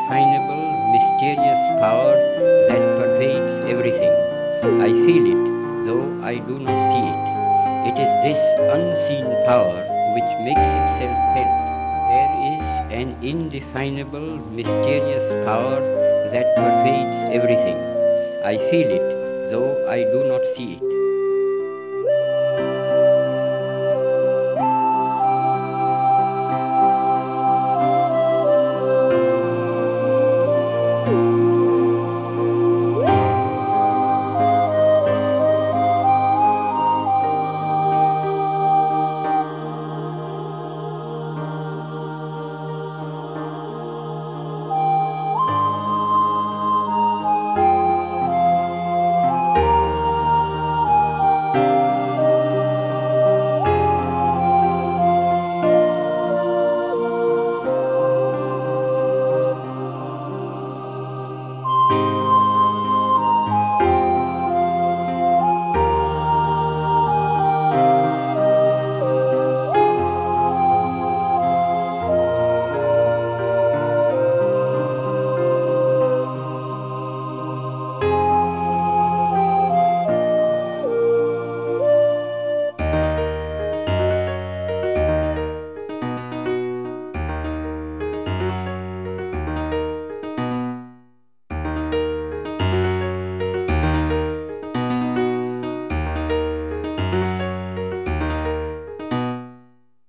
indefinable, mysterious power that pervades everything. I feel it, though I do not see it. It is this unseen power which makes itself felt. There is an indefinable, mysterious power that pervades everything. I feel it, though I do not see it.